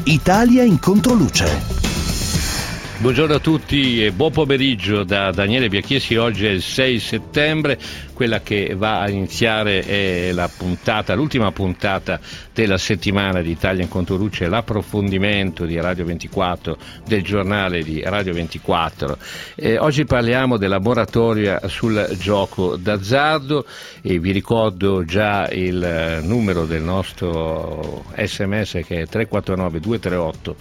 Italia in controluce. Buongiorno a tutti e buon pomeriggio da Daniele Biacchiesi. Oggi è il 6 settembre, quella che va a iniziare è l'ultima puntata della settimana di Italia in controluce, l'approfondimento di Radio 24, del giornale di Radio 24. Oggi parliamo della moratoria sul gioco d'azzardo e vi ricordo già il numero del nostro SMS che è 349 238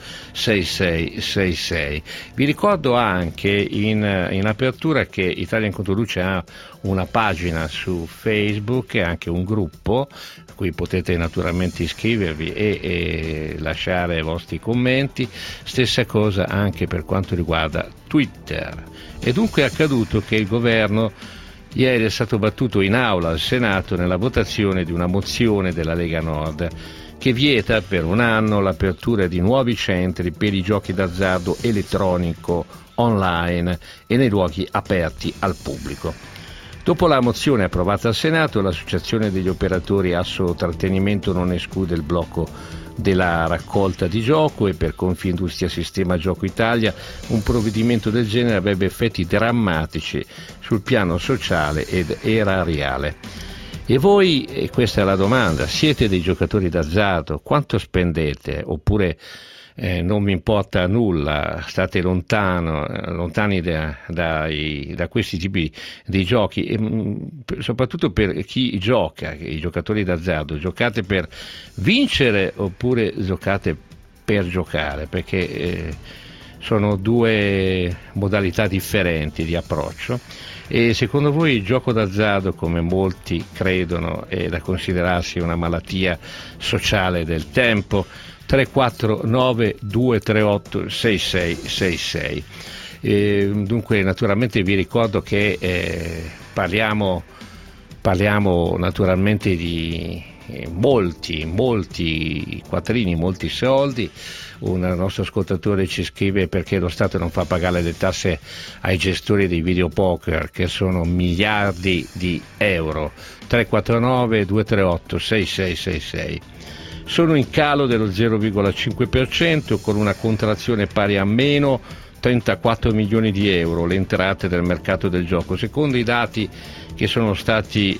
6666. Vi ricordo anche in apertura che Italia in controluce ha una pagina su Facebook e anche un gruppo a cui potete naturalmente iscrivervi e lasciare i vostri commenti. Stessa cosa anche per quanto riguarda Twitter. E dunque è accaduto che il governo ieri è stato battuto in aula al Senato nella votazione di una mozione della Lega Nord che vieta per un anno l'apertura di nuovi centri per i giochi d'azzardo elettronico online e nei luoghi aperti al pubblico. Dopo la mozione approvata al Senato, l'Associazione degli operatori Asso Trattenimento non esclude il blocco della raccolta di gioco e per Confindustria Sistema Gioco Italia un provvedimento del genere avrebbe effetti drammatici sul piano sociale ed erariale. E voi, e questa è la domanda, siete dei giocatori d'azzardo? Quanto spendete? Oppure non vi importa nulla, state lontani da questi tipi di giochi? E, soprattutto per chi gioca, i giocatori d'azzardo, giocate per vincere oppure giocate per giocare? Perché sono due modalità differenti di approccio. E secondo voi il gioco d'azzardo, come molti credono, è da considerarsi una malattia sociale del tempo? 349 238 6666. Dunque naturalmente vi ricordo che parliamo naturalmente di molti quattrini, molti soldi. Un nostro ascoltatore ci scrive perché lo Stato non fa pagare le tasse ai gestori dei videopoker, che sono miliardi di euro. 349 238 6666. Sono in calo dello 0,5% con una contrazione pari a meno 34 milioni di euro le entrate del mercato del gioco, secondo i dati che sono stati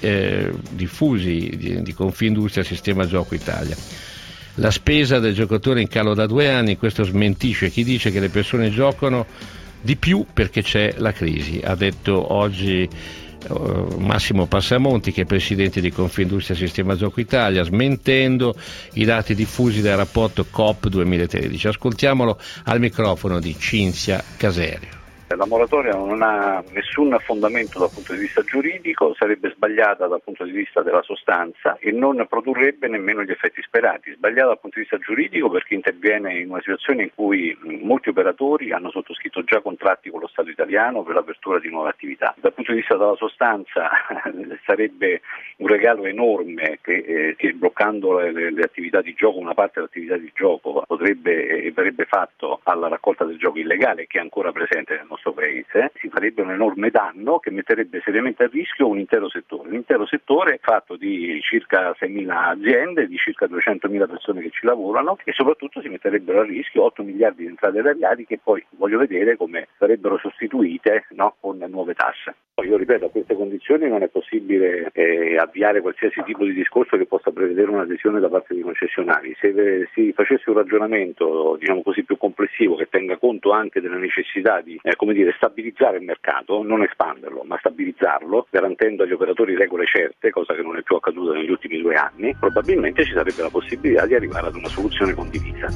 diffusi di Confindustria Sistema Gioco Italia. La spesa del giocatore in calo da 2 anni, questo smentisce chi dice che le persone giocano di più perché c'è la crisi, ha detto oggi Massimo Passamonti, che è presidente di Confindustria Sistema Gioco Italia, smentendo i dati diffusi dal rapporto COP 2013. Ascoltiamolo al microfono di Cinzia Caserio. La moratoria non ha nessun fondamento dal punto di vista giuridico, sarebbe sbagliata dal punto di vista della sostanza e non produrrebbe nemmeno gli effetti sperati. Sbagliata dal punto di vista giuridico perché interviene in una situazione in cui molti operatori hanno sottoscritto già contratti con lo Stato italiano per l'apertura di nuove attività. Dal punto di vista della sostanza sarebbe un regalo enorme che bloccando le attività di gioco, una parte dell'attività di gioco potrebbe e verrebbe fatto alla raccolta del gioco illegale che è ancora presente nel nostro paese, si farebbe un enorme danno che metterebbe seriamente a rischio un intero settore fatto di circa 6.000 aziende, di circa 200.000 persone che ci lavorano e soprattutto si metterebbero a rischio 8 miliardi di entrate erariali che poi voglio vedere come sarebbero sostituite con nuove tasse. Io ripeto, a queste condizioni non è possibile avviare qualsiasi tipo di discorso che possa prevedere un'adesione da parte dei concessionari. Se si facesse un ragionamento diciamo così più complessivo che tenga conto anche della necessità di stabilizzare il mercato, non espanderlo, ma stabilizzarlo, garantendo agli operatori regole certe, cosa che non è più accaduta negli ultimi 2 anni, probabilmente ci sarebbe la possibilità di arrivare ad una soluzione condivisa.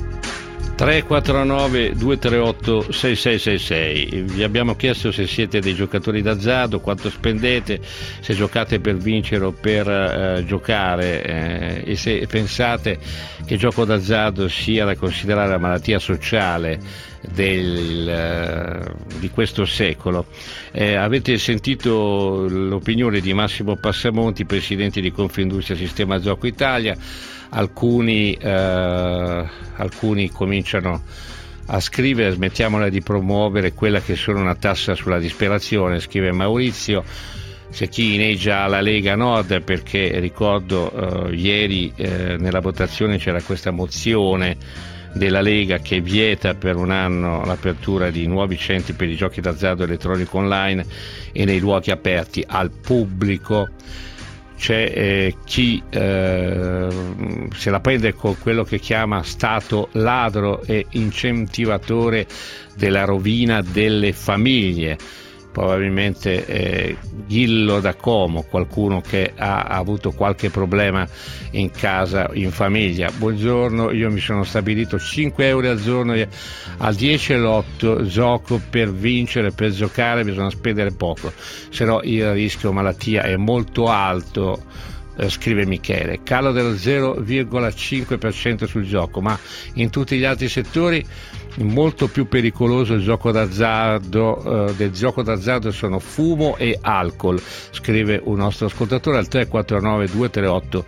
349 238 6666. Vi abbiamo chiesto se siete dei giocatori d'azzardo, quanto spendete, se giocate per vincere o per giocare e se pensate che il gioco d'azzardo sia da considerare la malattia sociale di questo secolo. Avete sentito l'opinione di Massimo Passamonti, presidente di Confindustria Sistema Gioco Italia. Alcuni cominciano a scrivere: smettiamola di promuovere quella che sono una tassa sulla disperazione, scrive Maurizio. c'è chi inneggia alla Lega Nord, perché ricordo ieri nella votazione c'era questa mozione della Lega che vieta per un anno l'apertura di nuovi centri per i giochi d'azzardo elettronico online e nei luoghi aperti al pubblico. C'è chi se la prende con quello che chiama Stato ladro e incentivatore della rovina delle famiglie, probabilmente Ghillo da Como, qualcuno che ha avuto qualche problema in casa, in famiglia. Buongiorno, io mi sono stabilito 5 euro al giorno al 10 all'8, gioco per vincere, per giocare bisogna spendere poco, se no il rischio malattia è molto alto. Scrive Michele, calo dello 0,5% sul gioco, ma in tutti gli altri settori molto più pericoloso il gioco d'azzardo. Del gioco d'azzardo sono fumo e alcol, scrive un nostro ascoltatore al 349 238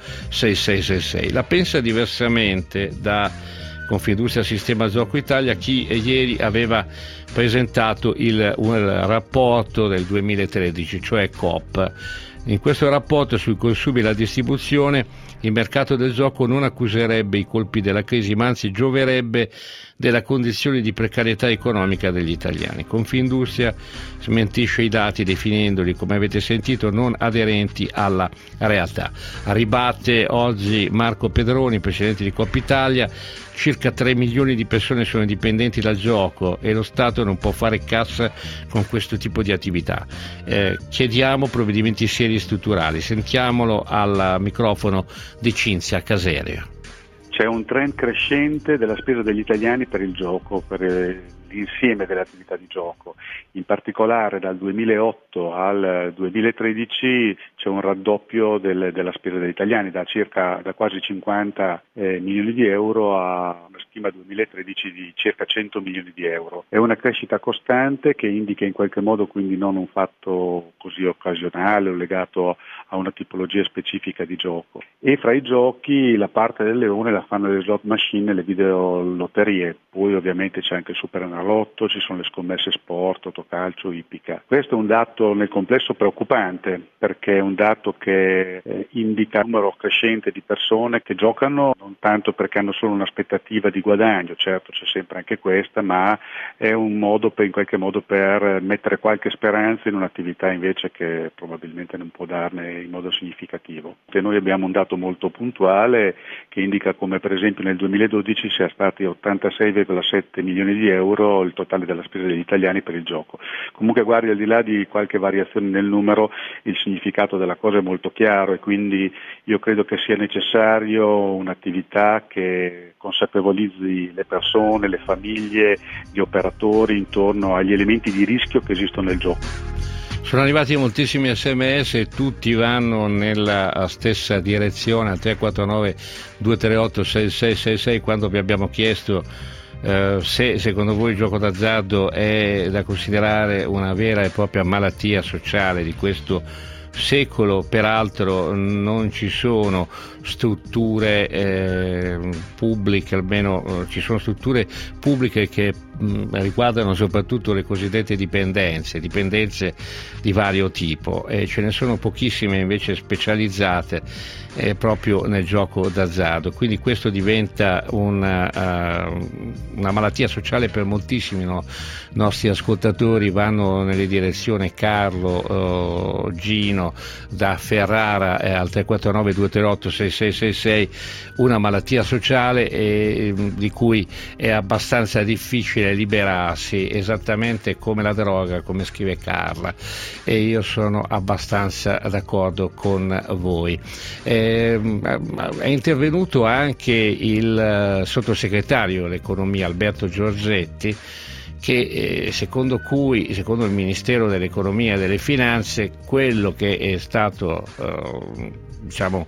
6666. La pensa diversamente da Confindustria Sistema Gioco Italia, chi ieri aveva presentato un rapporto del 2013, cioè COP. In questo rapporto sui consumi e la distribuzione, il mercato del gioco non accuserebbe i colpi della crisi, ma anzi gioverebbe della condizione di precarietà economica degli italiani. Confindustria smentisce i dati definendoli, come avete sentito, non aderenti alla realtà. Ribatte oggi Marco Pedroni, presidente di Coppa Italia: circa 3 milioni di persone sono dipendenti dal gioco e lo Stato non può fare cassa con questo tipo di attività. Chiediamo provvedimenti seri e strutturali. Sentiamolo al microfono di Cinzia Caserio. C'è un trend crescente della spesa degli italiani per il gioco, per l'insieme delle attività di gioco. In particolare dal 2008 al 2013 c'è un raddoppio della spesa degli italiani, da quasi 50 milioni di euro a una stima 2013 di circa 100 milioni di euro. È una crescita costante che indica in qualche modo quindi non un fatto così occasionale o legato a una tipologia specifica di gioco. E fra i giochi la parte del leone la fanno le slot machine e le videolotterie, poi ovviamente c'è anche il Superenalotto, ci sono le scommesse sport, totocalcio, ippica. Questo è un dato nel complesso preoccupante, perché è un dato che indica un numero crescente di persone che giocano non tanto perché hanno solo un'aspettativa di guadagno, certo c'è sempre anche questa, ma è un modo in qualche modo per mettere qualche speranza in un'attività invece che probabilmente non può darne in modo significativo. E noi abbiamo un dato molto puntuale che indica come per esempio nel 2012 sia stati 86,7 milioni di euro il totale della spesa degli italiani per il gioco. Comunque guardi, al di là di qualche variazione nel numero, il significato della cosa è molto chiaro e quindi io credo che sia necessario un'attività che consapevolizzi le persone, le famiglie, gli operatori intorno agli elementi di rischio che esistono nel gioco. Sono arrivati moltissimi SMS e tutti vanno nella stessa direzione, al 349 238 6666, quando vi abbiamo chiesto se secondo voi il gioco d'azzardo è da considerare una vera e propria malattia sociale di questo secolo. Peraltro non ci sono strutture pubbliche, almeno ci sono strutture pubbliche che riguardano soprattutto le cosiddette dipendenze di vario tipo, e ce ne sono pochissime invece specializzate proprio nel gioco d'azzardo, quindi questo diventa una malattia sociale per moltissimi nostri ascoltatori. Vanno nelle direzioni Carlo, Gino da Ferrara al 349 238 6666, una malattia sociale di cui è abbastanza difficile liberarsi, esattamente come la droga, come scrive Carla, e io sono abbastanza d'accordo con voi. È intervenuto anche il sottosegretario all'economia Alberto Giorgetti, che secondo il Ministero dell'Economia e delle Finanze quello che è stato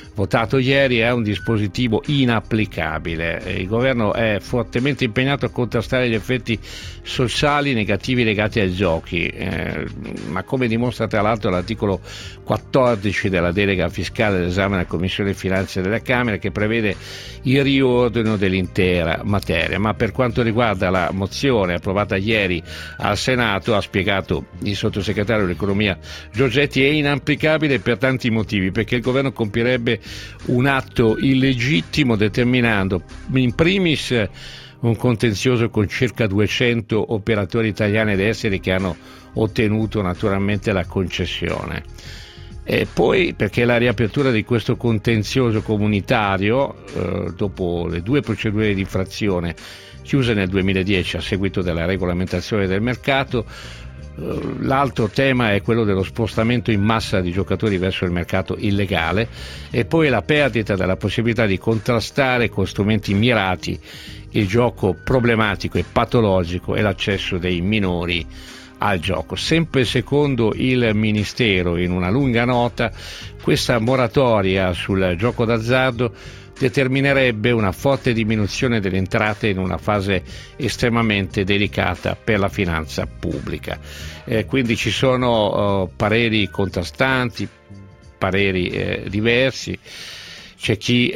votato ieri è un dispositivo inapplicabile. Il governo è fortemente impegnato a contrastare gli effetti sociali negativi legati ai giochi, ma come dimostra tra l'altro l'articolo 14 della delega fiscale dell'esame della Commissione Finanze della Camera, che prevede il riordino dell'intera materia. Ma per quanto riguarda la mozione approvata ieri al Senato, ha spiegato il sottosegretario dell'Economia Giorgetti, è inapplicabile per tanti motivi, perché il governo compierebbe un atto illegittimo determinando in primis un contenzioso con circa 200 operatori italiani ed esteri che hanno ottenuto naturalmente la concessione, e poi perché la riapertura di questo contenzioso comunitario dopo le 2 procedure di infrazione chiuse nel 2010 a seguito della regolamentazione del mercato. L'altro tema è quello dello spostamento in massa di giocatori verso il mercato illegale, e poi la perdita della possibilità di contrastare con strumenti mirati il gioco problematico e patologico e l'accesso dei minori al gioco. Sempre secondo il Ministero, in una lunga nota, questa moratoria sul gioco d'azzardo determinerebbe una forte diminuzione delle entrate in una fase estremamente delicata per la finanza pubblica. Quindi ci sono pareri contrastanti, pareri diversi. C'è chi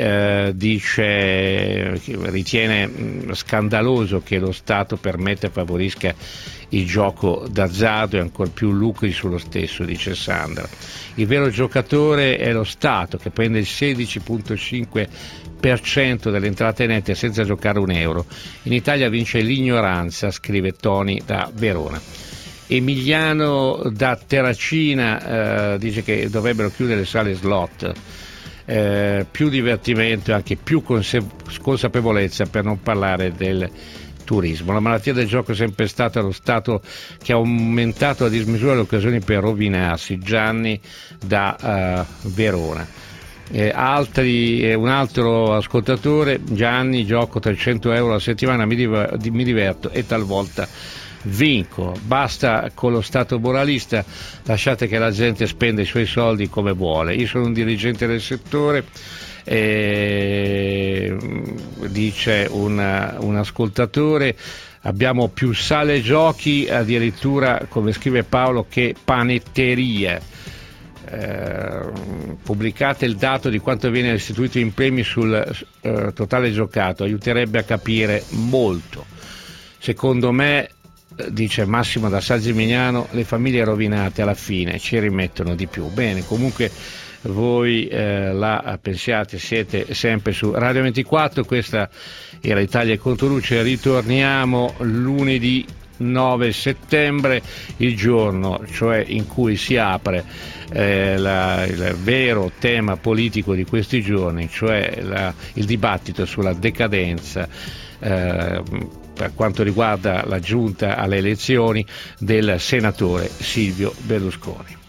ritiene scandaloso che lo Stato permetta e favorisca il gioco d'azzardo e ancor più lucri sullo stesso, dice Sandra. Il vero giocatore è lo Stato, che prende il 16,5% delle entrate nette senza giocare un euro. In Italia vince l'ignoranza, scrive Toni da Verona. Emiliano da Terracina dice che dovrebbero chiudere le sale slot. Più divertimento e anche più consapevolezza, per non parlare del turismo. La malattia del gioco è sempre stata lo Stato che ha aumentato a dismisura le occasioni per rovinarsi. Gianni da Verona. Un altro ascoltatore: Gianni, gioco 300 euro a settimana, mi diverto e talvolta vinco, basta con lo Stato moralista, lasciate che la gente spenda i suoi soldi come vuole. Io sono un dirigente del settore, dice un ascoltatore, abbiamo più sale giochi, addirittura, come scrive Paolo, che panetterie. Pubblicate il dato di quanto viene restituito in premi sul totale giocato, aiuterebbe a capire molto. Secondo me, dice Massimo da San Gimignano, le famiglie rovinate alla fine ci rimettono di più. Bene, comunque voi la pensiate, siete sempre su Radio 24, questa era Italia contro Luce. Ritorniamo lunedì 9 settembre, il giorno cioè in cui si apre il vero tema politico di questi giorni, cioè il dibattito sulla decadenza per quanto riguarda la giunta alle elezioni del senatore Silvio Berlusconi.